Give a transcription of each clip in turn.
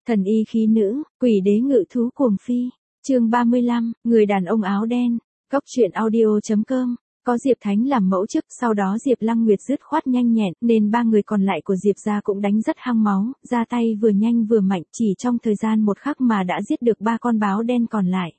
Thần y khí nữ, quỷ đế ngự thú cuồng phi. Chương 35, người đàn ông áo đen. Góc truyện audio.com. Có Diệp Thánh làm mẫu trước, sau đó Diệp Lăng Nguyệt dứt khoát nhanh nhẹn, nên ba người còn lại của Diệp gia cũng đánh rất hăng máu, ra tay vừa nhanh vừa mạnh, chỉ trong thời gian một khắc mà đã giết được 3 con báo đen còn lại.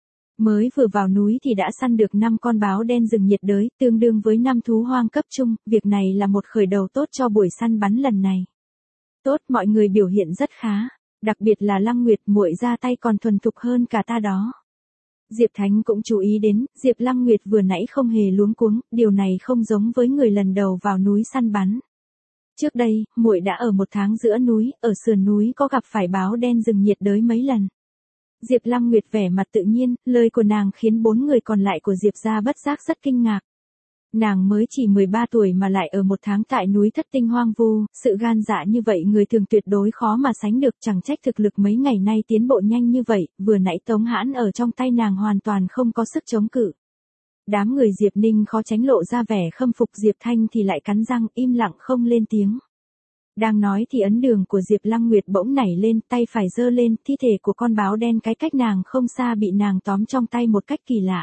Mới vừa vào núi thì đã săn được 5 con báo đen rừng nhiệt đới, tương đương với 5 thú hoang cấp trung, việc này là một khởi đầu tốt cho buổi săn bắn lần này. Tốt, mọi người biểu hiện rất khá, đặc biệt là Lăng Nguyệt, muội ra tay còn thuần thục hơn cả ta đó. Diệp Thánh cũng chú ý đến, Diệp Lăng Nguyệt vừa nãy không hề luống cuống, điều này không giống với người lần đầu vào núi săn bắn. Trước đây, muội đã ở 1 tháng giữa núi, ở sườn núi có gặp phải báo đen rừng nhiệt đới mấy lần. Diệp Lăng Nguyệt vẻ mặt tự nhiên, lời của nàng khiến 4 người còn lại của Diệp gia bất giác rất kinh ngạc. Nàng mới chỉ 13 tuổi mà lại ở 1 tháng tại núi Thất Tinh hoang vu, sự gan dạ như vậy người thường tuyệt đối khó mà sánh được, chẳng trách thực lực mấy ngày nay tiến bộ nhanh như vậy, vừa nãy Tống Hãn ở trong tay nàng hoàn toàn không có sức chống cự. Đám người Diệp Ninh khó tránh lộ ra vẻ khâm phục, Diệp Thanh thì lại cắn răng im lặng không lên tiếng. Đang nói thì ấn đường của Diệp Lăng Nguyệt bỗng nảy lên, tay phải giơ lên, thi thể của con báo đen cái cách nàng không xa bị nàng tóm trong tay một cách kỳ lạ.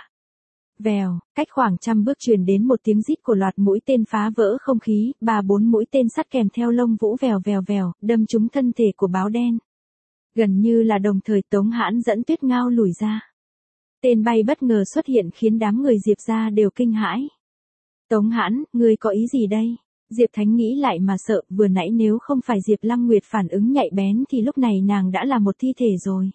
Vèo, cách khoảng 100 bước truyền đến một tiếng rít của loạt mũi tên phá vỡ không khí, 3-4 mũi tên sắt kèm theo lông vũ vèo vèo vèo, đâm trúng thân thể của báo đen. Gần như là đồng thời Tống Hãn dẫn Tuyết Ngao lùi ra. Tên bay bất ngờ xuất hiện khiến đám người Diệp gia đều kinh hãi. Tống Hãn, ngươi có ý gì đây? Diệp Thánh nghĩ lại mà sợ, vừa nãy nếu không phải Diệp Lăng Nguyệt phản ứng nhạy bén thì lúc này nàng đã là một thi thể rồi.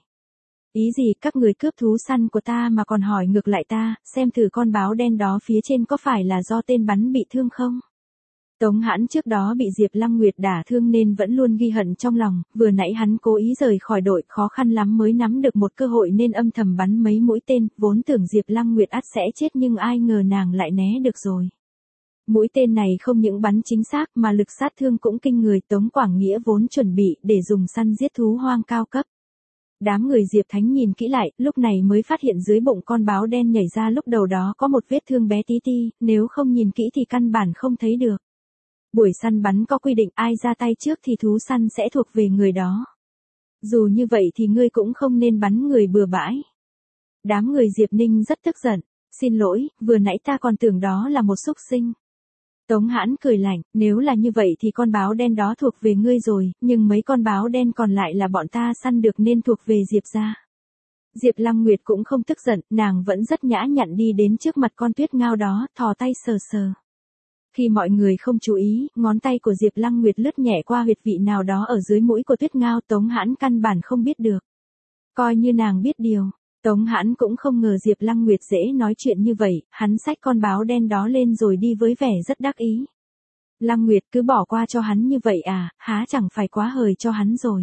Ý gì, các người cướp thú săn của ta mà còn hỏi ngược lại ta, xem thử con báo đen đó phía trên có phải là do tên bắn bị thương không? Tống Hãn trước đó bị Diệp Lăng Nguyệt đả thương nên vẫn luôn ghi hận trong lòng, vừa nãy hắn cố ý rời khỏi đội, khó khăn lắm mới nắm được một cơ hội nên âm thầm bắn mấy mũi tên, vốn tưởng Diệp Lăng Nguyệt ắt sẽ chết nhưng ai ngờ nàng lại né được rồi. Mũi tên này không những bắn chính xác mà lực sát thương cũng kinh người, Tống Quảng Nghĩa vốn chuẩn bị để dùng săn giết thú hoang cao cấp. Đám người Diệp Thánh nhìn kỹ lại, lúc này mới phát hiện dưới bụng con báo đen nhảy ra lúc đầu đó có một vết thương bé tí ti, nếu không nhìn kỹ thì căn bản không thấy được. Buổi săn bắn có quy định ai ra tay trước thì thú săn sẽ thuộc về người đó. Dù như vậy thì ngươi cũng không nên bắn người bừa bãi. Đám người Diệp Ninh rất tức giận, xin lỗi, vừa nãy ta còn tưởng đó là một súc sinh. Tống Hãn cười lạnh, nếu là như vậy thì con báo đen đó thuộc về ngươi rồi, nhưng mấy con báo đen còn lại là bọn ta săn được nên thuộc về Diệp gia. Diệp Lăng Nguyệt cũng không tức giận, nàng vẫn rất nhã nhặn đi đến trước mặt con Tuyết Ngao đó, thò tay sờ sờ. Khi mọi người không chú ý, ngón tay của Diệp Lăng Nguyệt lướt nhẹ qua huyệt vị nào đó ở dưới mũi của Tuyết Ngao, Tống Hãn căn bản không biết được. Coi như nàng biết điều. Tống Hãn cũng không ngờ Diệp Lăng Nguyệt dễ nói chuyện như vậy, hắn xách con báo đen đó lên rồi đi với vẻ rất đắc ý. Lăng Nguyệt cứ bỏ qua cho hắn như vậy à, há chẳng phải quá hời cho hắn rồi.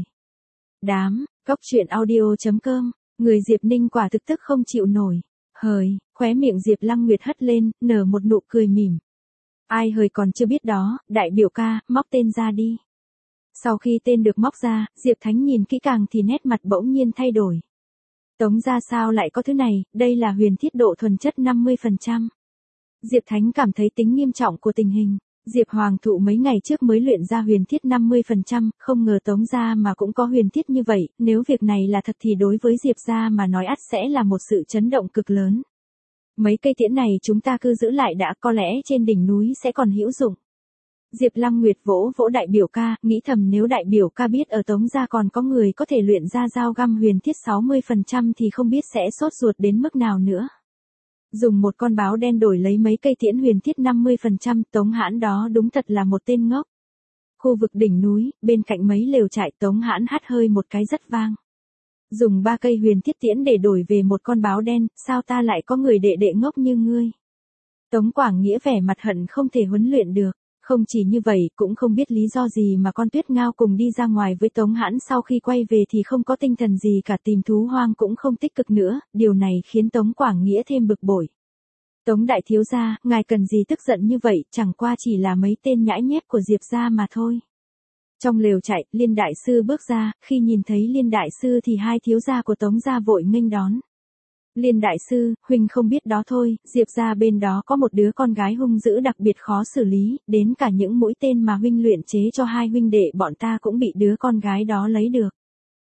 Góc truyện audio.com, người Diệp Ninh quả thực tức không chịu nổi. Hời, khóe miệng Diệp Lăng Nguyệt hất lên, nở một nụ cười mỉm. Ai hời còn chưa biết đó, đại biểu ca, móc tên ra đi. Sau khi tên được móc ra, Diệp Thánh nhìn kỹ càng thì nét mặt bỗng nhiên thay đổi. Tống gia sao lại có thứ này, đây là huyền thiết độ thuần chất 50%. Diệp Thánh cảm thấy tính nghiêm trọng của tình hình. Diệp Hoàng thụ mấy ngày trước mới luyện ra huyền thiết 50%, không ngờ Tống gia mà cũng có huyền thiết như vậy, nếu việc này là thật thì đối với Diệp gia mà nói ắt sẽ là một sự chấn động cực lớn. Mấy cây tiễn này chúng ta cứ giữ lại đã, có lẽ trên đỉnh núi sẽ còn hữu dụng. Diệp Lăng Nguyệt vỗ vỗ đại biểu ca, nghĩ thầm nếu đại biểu ca biết ở Tống gia còn có người có thể luyện ra dao găm huyền thiết 60% thì không biết sẽ sốt ruột đến mức nào nữa. Dùng một con báo đen đổi lấy mấy cây tiễn huyền thiết 50%, Tống Hãn đó đúng thật là một tên ngốc. Khu vực đỉnh núi, bên cạnh mấy lều trại, Tống Hãn hắt hơi một cái rất vang. Dùng 3 cây huyền thiết tiễn để đổi về một con báo đen, sao ta lại có người đệ đệ ngốc như ngươi? Tống Quảng Nghĩa vẻ mặt hận không thể huấn luyện được. Không chỉ như vậy, cũng không biết lý do gì mà con Tuyết Ngao cùng đi ra ngoài với Tống Hãn sau khi quay về thì không có tinh thần gì cả, tìm thú hoang cũng không tích cực nữa, điều này khiến Tống Quảng Nghĩa thêm bực bội. Tống đại thiếu gia, ngài cần gì tức giận như vậy, chẳng qua chỉ là mấy tên nhãi nhép của Diệp gia mà thôi. Trong lều trại, Liên đại sư bước ra, khi nhìn thấy Liên đại sư thì hai thiếu gia của Tống gia vội nghênh đón. Liên đại sư, huynh không biết đó thôi, Diệp gia bên đó có một đứa con gái hung dữ đặc biệt khó xử lý, đến cả những mũi tên mà huynh luyện chế cho hai huynh đệ bọn ta cũng bị đứa con gái đó lấy được.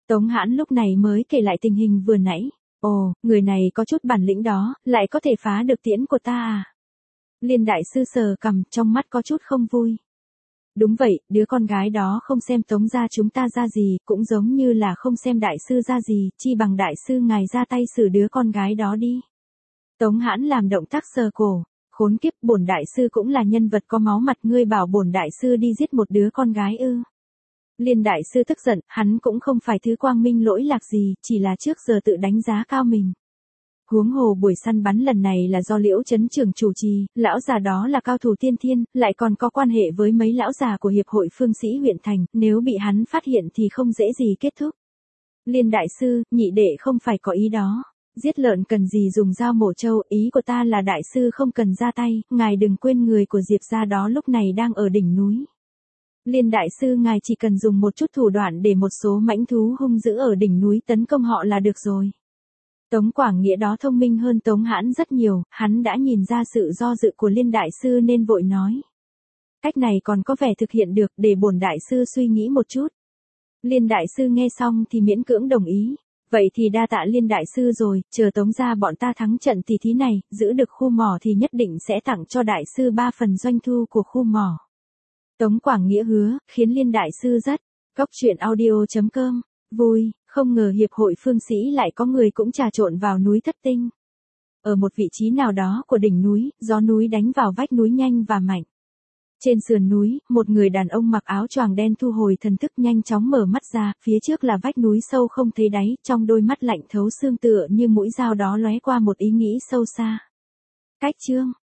Tống Hãn lúc này mới kể lại tình hình vừa nãy. Ồ, người này có chút bản lĩnh đó, lại có thể phá được tiễn của ta à? Liên đại sư sờ cằm, trong mắt có chút không vui. Đúng vậy, đứa con gái đó không xem Tống gia chúng ta ra gì, cũng giống như là không xem đại sư ra gì, chi bằng đại sư ngài ra tay xử đứa con gái đó đi. Tống Hãn làm động tác sờ cổ, khốn kiếp, bổn đại sư cũng là nhân vật có máu mặt, ngươi bảo bổn đại sư đi giết một đứa con gái ư? Liên đại sư tức giận, hắn cũng không phải thứ quang minh lỗi lạc gì, chỉ là trước giờ tự đánh giá cao mình. Huống hồ buổi săn bắn lần này là do Liễu Chấn Trưởng chủ trì, lão già đó là cao thủ tiên thiên, lại còn có quan hệ với mấy lão già của hiệp hội phương sĩ huyện thành, nếu bị hắn phát hiện thì không dễ gì kết thúc. Liên đại sư, nhị đệ không phải có ý đó. Giết lợn cần gì dùng dao mổ trâu, ý của ta là đại sư không cần ra tay, ngài đừng quên người của Diệp gia đó lúc này đang ở đỉnh núi. Liên đại sư ngài chỉ cần dùng một chút thủ đoạn để một số mãnh thú hung dữ ở đỉnh núi tấn công họ là được rồi. Tống Quảng Nghĩa đó thông minh hơn Tống Hãn rất nhiều, hắn đã nhìn ra sự do dự của Liên đại sư nên vội nói. Cách này còn có vẻ thực hiện được, để bổn đại sư suy nghĩ một chút. Liên đại sư nghe xong thì miễn cưỡng đồng ý. Vậy thì đa tạ Liên đại sư rồi, chờ Tống gia bọn ta thắng trận tỷ thí này, giữ được khu mỏ thì nhất định sẽ tặng cho đại sư 3 phần doanh thu của khu mỏ. Tống Quảng Nghĩa hứa, khiến Liên đại sư rất. Góc truyện audio.com, vui, không ngờ hiệp hội phương sĩ lại có người cũng trà trộn vào núi Thất Tinh. Ở một vị trí nào đó của đỉnh núi, gió núi đánh vào vách núi nhanh và mạnh. Trên sườn núi, một người đàn ông mặc áo choàng đen thu hồi thần thức nhanh chóng mở mắt ra, phía trước là vách núi sâu không thấy đáy, trong đôi mắt lạnh thấu xương tựa như mũi dao đó lóe qua một ý nghĩ sâu xa. Cách chương